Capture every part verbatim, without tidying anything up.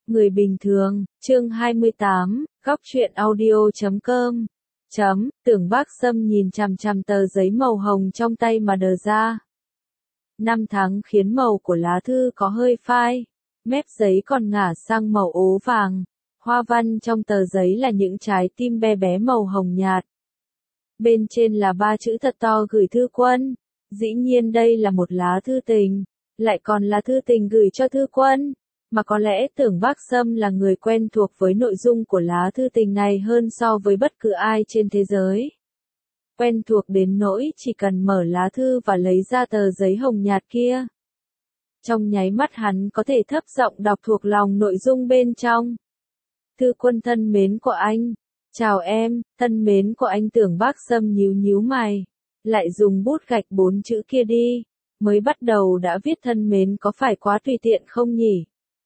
Người bình thường, chương hai mươi tám, góc truyện audio chấm com. Chấm, Tưởng Bác Sâm nhìn chằm chằm tờ giấy màu hồng trong tay mà đờ ra. Năm tháng khiến màu của lá thư có hơi phai, mép giấy còn ngả sang màu ố vàng. Hoa văn trong tờ giấy là những trái tim bé bé màu hồng nhạt. Bên trên là ba chữ thật to gửi thư quân. Dĩ nhiên đây là một lá thư tình, lại còn là thư tình gửi cho thư quân. Mà có lẽ Tưởng Bác Sâm là người quen thuộc với nội dung của lá thư tình này hơn so với bất cứ ai trên thế giới. Quen thuộc đến nỗi chỉ cần mở lá thư và lấy ra tờ giấy hồng nhạt kia. Trong nháy mắt hắn có thể thấp giọng đọc thuộc lòng nội dung bên trong. Thư quân thân mến của anh. Chào em, thân mến của anh. Tưởng Bác Sâm nhíu nhíu mày. Lại dùng bút gạch bốn chữ kia đi. Mới bắt đầu đã viết thân mến có phải quá tùy tiện không nhỉ?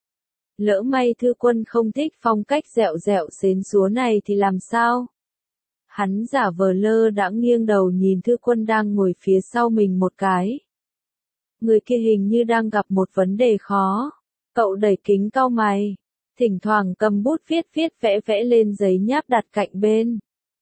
Lỡ may thư quân không thích phong cách dẹo dẹo xến xúa này thì làm sao? Hắn giả vờ lơ đãng nghiêng đầu nhìn thư quân đang ngồi phía sau mình một cái. Người kia hình như đang gặp một vấn đề khó. Cậu đẩy kính cau mày. Thỉnh thoảng cầm bút viết viết vẽ vẽ lên giấy nháp đặt cạnh bên.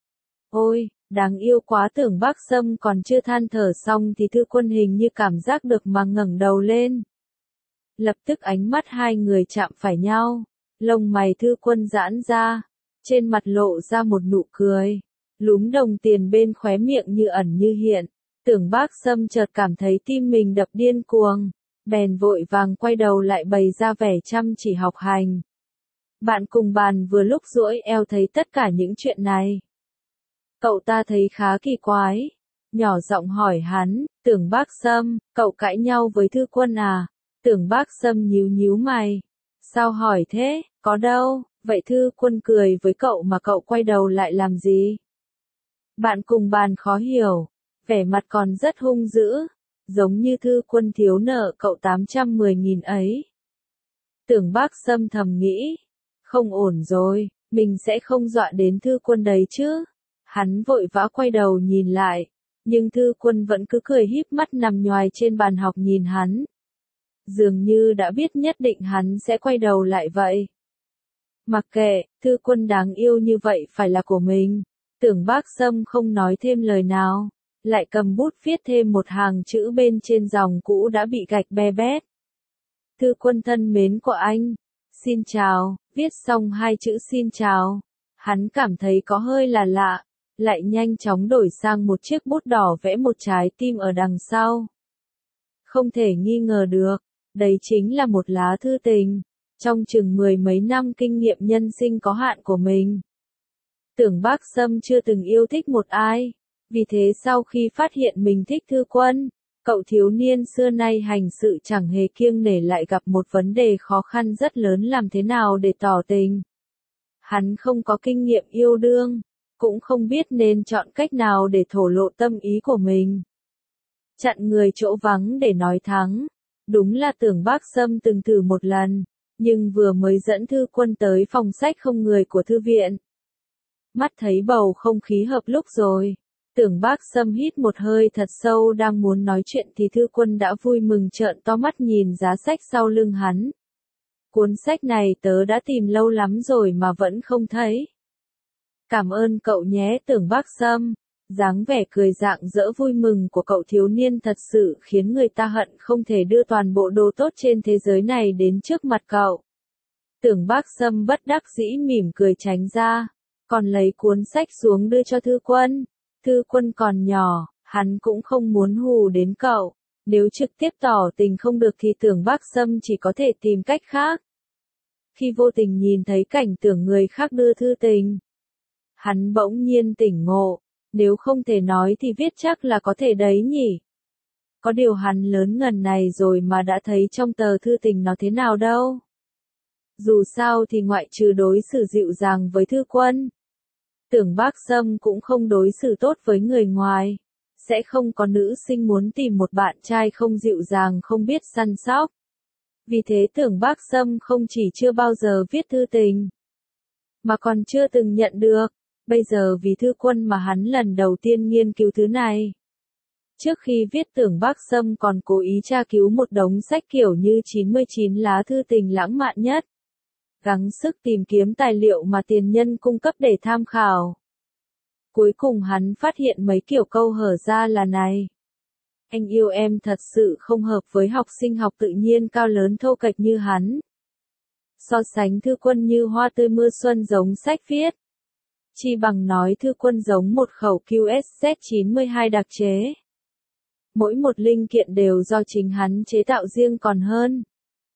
Ôi, đáng yêu quá. Tưởng Bác Sâm còn chưa than thở xong thì thư quân hình như cảm giác được mà ngẩng đầu lên. Lập tức ánh mắt hai người chạm phải nhau, lông mày thư quân giãn ra, trên mặt lộ ra một nụ cười, lúm đồng tiền bên khóe miệng như ẩn như hiện. Tưởng Bác Sâm chợt cảm thấy tim mình đập điên cuồng, bèn vội vàng quay đầu lại bày ra vẻ chăm chỉ học hành. Bạn cùng bàn vừa lúc duỗi eo thấy tất cả những chuyện này. Cậu ta thấy khá kỳ quái, nhỏ giọng hỏi hắn, Tưởng Bác Sâm, cậu cãi nhau với thư quân à? Tưởng Bác Sâm nhíu nhíu mày. Sao hỏi thế, có đâu, vậy thư quân cười với cậu mà cậu quay đầu lại làm gì? Bạn cùng bàn khó hiểu, vẻ mặt còn rất hung dữ, giống như thư quân thiếu nợ cậu tám trăm mười nghìn ấy. Tưởng Bác Sâm thầm nghĩ, không ổn rồi, mình sẽ không dọa đến thư quân đấy chứ. Hắn vội vã quay đầu nhìn lại, nhưng thư quân vẫn cứ cười híp mắt nằm nhoài trên bàn học nhìn hắn. Dường như đã biết nhất định hắn sẽ quay đầu lại vậy. Mặc kệ, thư quân đáng yêu như vậy phải là của mình. Tưởng Bác Sâm không nói thêm lời nào, lại cầm bút viết thêm một hàng chữ bên trên dòng cũ đã bị gạch be bét. Thư quân thân mến của anh, xin chào. Viết xong hai chữ xin chào, hắn cảm thấy có hơi là lạ, lại nhanh chóng đổi sang một chiếc bút đỏ vẽ một trái tim ở đằng sau. Không thể nghi ngờ được, đấy chính là một lá thư tình, trong chừng mười mấy năm kinh nghiệm nhân sinh có hạn của mình. Tưởng Bác Sâm chưa từng yêu thích một ai, vì thế sau khi phát hiện mình thích thư quân, cậu thiếu niên xưa nay hành sự chẳng hề kiêng nể lại gặp một vấn đề khó khăn rất lớn làm thế nào để tỏ tình. Hắn không có kinh nghiệm yêu đương, cũng không biết nên chọn cách nào để thổ lộ tâm ý của mình. Chặn người chỗ vắng để nói thắng. Đúng là Tưởng Bác Sâm từng thử một lần, nhưng vừa mới dẫn thư quân tới phòng sách không người của thư viện. Mắt thấy bầu không khí hợp lúc rồi. Tưởng Bác Sâm hít một hơi thật sâu đang muốn nói chuyện thì thư quân đã vui mừng trợn to mắt nhìn giá sách sau lưng hắn. Cuốn sách này tớ đã tìm lâu lắm rồi mà vẫn không thấy. Cảm ơn cậu nhé Tưởng Bác Sâm. Dáng vẻ cười rạng rỡ vui mừng của cậu thiếu niên thật sự khiến người ta hận không thể đưa toàn bộ đồ tốt trên thế giới này đến trước mặt cậu. Tưởng Bác Sâm bất đắc dĩ mỉm cười tránh ra, còn lấy cuốn sách xuống đưa cho thư quân. Thư quân còn nhỏ, hắn cũng không muốn hù đến cậu. Nếu trực tiếp tỏ tình không được thì Tưởng Bác Sâm chỉ có thể tìm cách khác. Khi vô tình nhìn thấy cảnh tưởng người khác đưa thư tình, hắn bỗng nhiên tỉnh ngộ. Nếu không thể nói thì viết chắc là có thể đấy nhỉ. Có điều hắn lớn ngần này rồi mà đã thấy trong tờ thư tình nó thế nào đâu. Dù sao thì ngoại trừ đối xử dịu dàng với thư quân, Tưởng Bác Sâm cũng không đối xử tốt với người ngoài. Sẽ không có nữ sinh muốn tìm một bạn trai không dịu dàng không biết săn sóc. Vì thế Tưởng Bác Sâm không chỉ chưa bao giờ viết thư tình, mà còn chưa từng nhận được. Bây giờ vì thư quân mà hắn lần đầu tiên nghiên cứu thứ này. Trước khi viết Tưởng Bác Sâm còn cố ý tra cứu một đống sách kiểu như chín mươi chín lá thư tình lãng mạn nhất. gắng sức tìm kiếm tài liệu mà tiền nhân cung cấp để tham khảo. Cuối cùng hắn phát hiện mấy kiểu câu hở ra là này. Anh yêu em thật sự không hợp với học sinh học tự nhiên cao lớn thô kệch như hắn. So sánh Thư Quân như hoa tươi mưa xuân giống sách viết. Chi bằng nói Thư Quân giống một khẩu Q S Z chín mươi hai đặc chế. Mỗi một linh kiện đều do chính hắn chế tạo riêng còn hơn.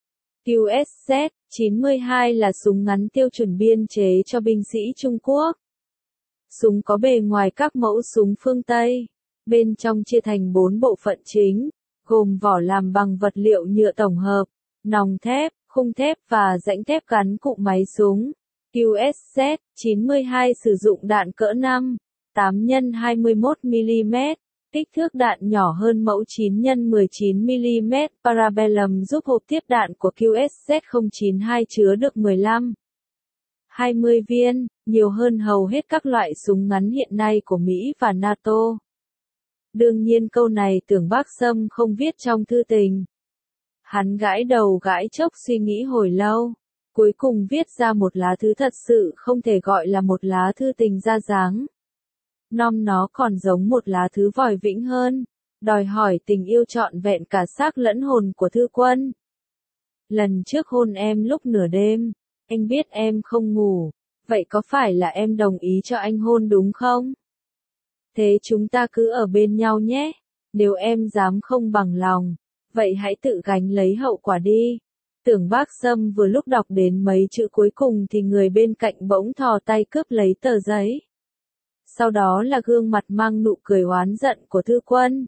Q S Z chín mươi hai là súng ngắn tiêu chuẩn biên chế cho binh sĩ Trung Quốc. Súng có bề ngoài các mẫu súng phương Tây, bên trong chia thành bốn bộ phận chính, gồm vỏ làm bằng vật liệu nhựa tổng hợp, nòng thép, khung thép và rãnh thép gắn cụm máy súng. Q S Z chín mươi hai sử dụng đạn cỡ năm, tám nhân hai mươi mốt mi-li-mét, kích thước đạn nhỏ hơn mẫu chín nhân mười chín mi-li-mét. Parabellum giúp hộp tiếp đạn của Q S Z không chín hai chứa được mười lăm, hai mươi viên, nhiều hơn hầu hết các loại súng ngắn hiện nay của Mỹ và NATO. Đương nhiên câu này Tưởng Bác Sâm không viết trong thư tình. Hắn gãi đầu gãi chốc suy nghĩ hồi lâu, cuối cùng viết ra một lá thư thật sự không thể gọi là một lá thư tình ra dáng. Nom nó còn giống một lá thư vòi vĩnh hơn, đòi hỏi tình yêu trọn vẹn cả xác lẫn hồn của Thư Quân. Lần trước hôn em lúc nửa đêm, anh biết em không ngủ, vậy có phải là em đồng ý cho anh hôn đúng không? Thế chúng ta cứ ở bên nhau nhé, nếu em dám không bằng lòng, vậy hãy tự gánh lấy hậu quả đi. Tưởng Bác Sâm vừa lúc đọc đến mấy chữ cuối cùng thì người bên cạnh bỗng thò tay cướp lấy tờ giấy. Sau đó là gương mặt mang nụ cười oán giận của Thư Quân.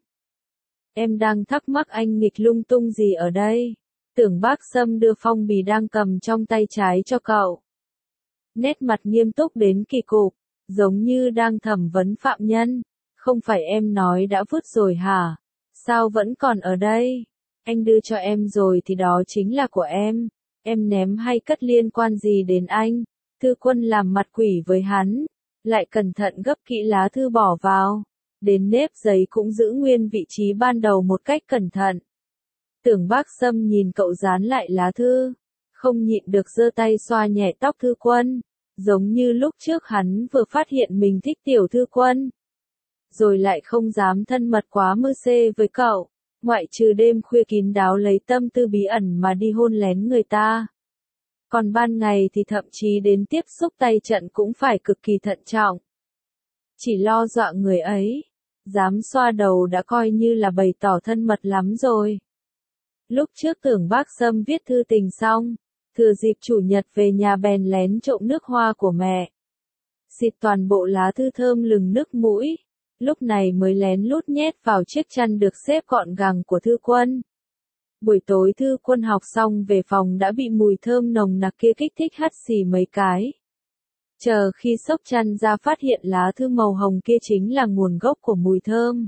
Em đang thắc mắc anh nghịch lung tung gì ở đây? Tưởng Bác Sâm đưa phong bì đang cầm trong tay trái cho cậu. Nét mặt nghiêm túc đến kỳ cục, giống như đang thẩm vấn phạm nhân. Không phải em nói đã vứt rồi hả? Sao vẫn còn ở đây? Anh đưa cho em rồi thì đó chính là của em. Em ném hay cất liên quan gì đến anh? Thư Quân làm mặt quỷ với hắn, lại cẩn thận gấp kỹ lá thư bỏ vào. Đến nếp giấy cũng giữ nguyên vị trí ban đầu một cách cẩn thận. Tưởng Bác Sâm nhìn cậu dán lại lá thư, không nhịn được giơ tay xoa nhẹ tóc Thư Quân, giống như lúc trước hắn vừa phát hiện mình thích tiểu Thư Quân. Rồi lại không dám thân mật quá mơ xê với cậu, ngoại trừ đêm khuya kín đáo lấy tâm tư bí ẩn mà đi hôn lén người ta. Còn ban ngày thì thậm chí đến tiếp xúc tay trận cũng phải cực kỳ thận trọng. Chỉ lo dọa người ấy, dám xoa đầu đã coi như là bày tỏ thân mật lắm rồi. Lúc trước Tưởng Bác Sâm viết thư tình xong, thừa dịp chủ nhật về nhà bèn lén trộm nước hoa của mẹ. Xịt toàn bộ lá thư thơm lừng nức mũi, lúc này mới lén lút nhét vào chiếc chăn được xếp gọn gàng của Thư Quân. Buổi tối Thư Quân học xong về phòng đã bị mùi thơm nồng nặc kia kích thích hắt xì mấy cái. Chờ khi xốc chăn ra phát hiện lá thư màu hồng kia chính là nguồn gốc của mùi thơm.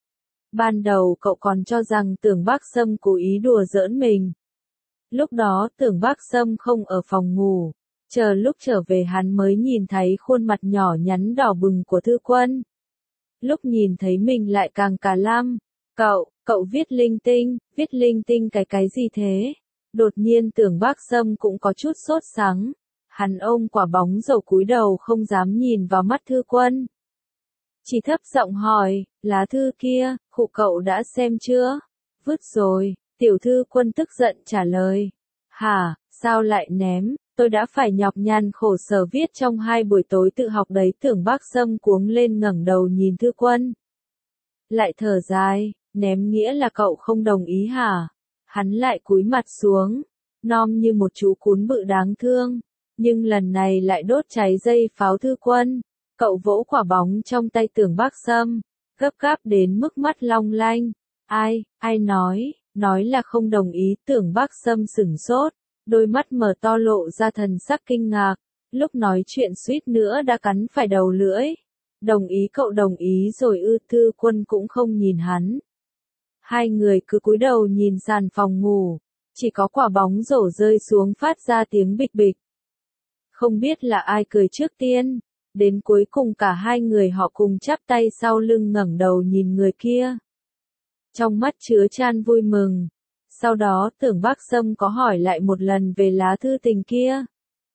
Ban đầu cậu còn cho rằng Tưởng Bác Sâm cố ý đùa giỡn mình. Lúc đó Tưởng Bác Sâm không ở phòng ngủ, chờ lúc trở về hắn mới nhìn thấy khuôn mặt nhỏ nhắn đỏ bừng của Thư Quân. Lúc nhìn thấy mình lại càng cả lăm. Cậu, cậu viết linh tinh, viết linh tinh cái cái gì thế? Đột nhiên Tưởng Bác Sâm cũng có chút sốt sắng. Hắn ôm quả bóng dầu cúi đầu không dám nhìn vào mắt Thư Quân. Chỉ thấp giọng hỏi, lá thư kia, khụ cậu đã xem chưa? Vứt rồi, tiểu Thư Quân tức giận trả lời. Hả, sao lại ném, tôi đã phải nhọc nhằn khổ sở viết trong hai buổi tối tự học đấy. Tưởng Bác Sâm cuống lên ngẩng đầu nhìn Thư Quân. Lại thở dài, ném nghĩa là cậu không đồng ý hả? Hắn lại cúi mặt xuống, nom như một chú cún bự đáng thương. Nhưng lần này lại đốt cháy dây pháo Thư Quân. Cậu vỗ quả bóng trong tay Tưởng Bác Sâm, gấp gáp đến mức mắt long lanh. Ai, ai nói, nói là không đồng ý. Tưởng Bác Sâm sửng sốt, đôi mắt mở to lộ ra thần sắc kinh ngạc. Lúc nói chuyện suýt nữa đã cắn phải đầu lưỡi. Đồng ý cậu đồng ý rồi ư? Thư Quân cũng không nhìn hắn. Hai người cứ cúi đầu nhìn sàn phòng ngủ, chỉ có quả bóng rổ rơi xuống phát ra tiếng bịch bịch. Không biết là ai cười trước tiên, đến cuối cùng cả hai người họ cùng chắp tay sau lưng ngẩng đầu nhìn người kia. Trong mắt chứa chan vui mừng. Sau đó Tưởng Bác Sâm có hỏi lại một lần về lá thư tình kia.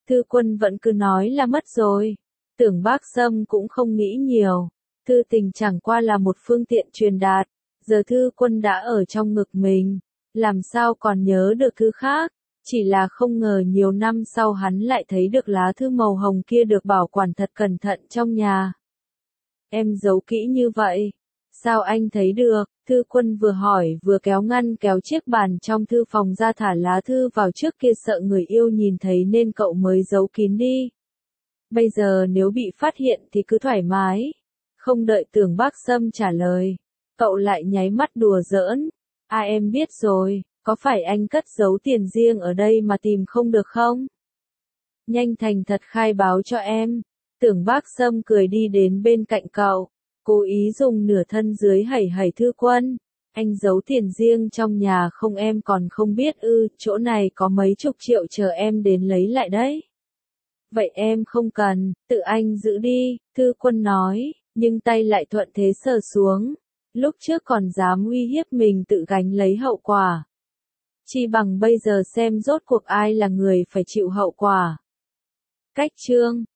Thư Quân vẫn cứ nói là mất rồi. Tưởng Bác Sâm cũng không nghĩ nhiều. Thư tình chẳng qua là một phương tiện truyền đạt. Giờ Thư Quân đã ở trong ngực mình. Làm sao còn nhớ được thứ khác. Chỉ là không ngờ nhiều năm sau hắn lại thấy được lá thư màu hồng kia được bảo quản thật cẩn thận trong nhà. Em giấu kỹ như vậy. Sao anh thấy được? Thư Quân vừa hỏi vừa kéo ngăn kéo chiếc bàn trong thư phòng ra thả lá thư vào trước kia, sợ người yêu nhìn thấy nên cậu mới giấu kín đi. Bây giờ nếu bị phát hiện thì cứ thoải mái. Không đợi Tưởng Bác Sâm trả lời, cậu lại nháy mắt đùa giỡn. À em biết rồi, có phải anh cất giấu tiền riêng ở đây mà tìm không được không? Nhanh thành thật khai báo cho em. Tưởng Bác Sâm cười đi đến bên cạnh cậu, cố ý dùng nửa thân dưới hẩy hẩy Thư Quân. Anh giấu tiền riêng trong nhà không, em còn không biết ư? Chỗ này có mấy chục triệu chờ em đến lấy lại đấy. Vậy em không cần, tự anh giữ đi, Thư Quân nói, nhưng tay lại thuận thế sờ xuống. Lúc trước còn dám uy hiếp mình tự gánh lấy hậu quả. Chi bằng bây giờ xem rốt cuộc ai là người phải chịu hậu quả. Cách chương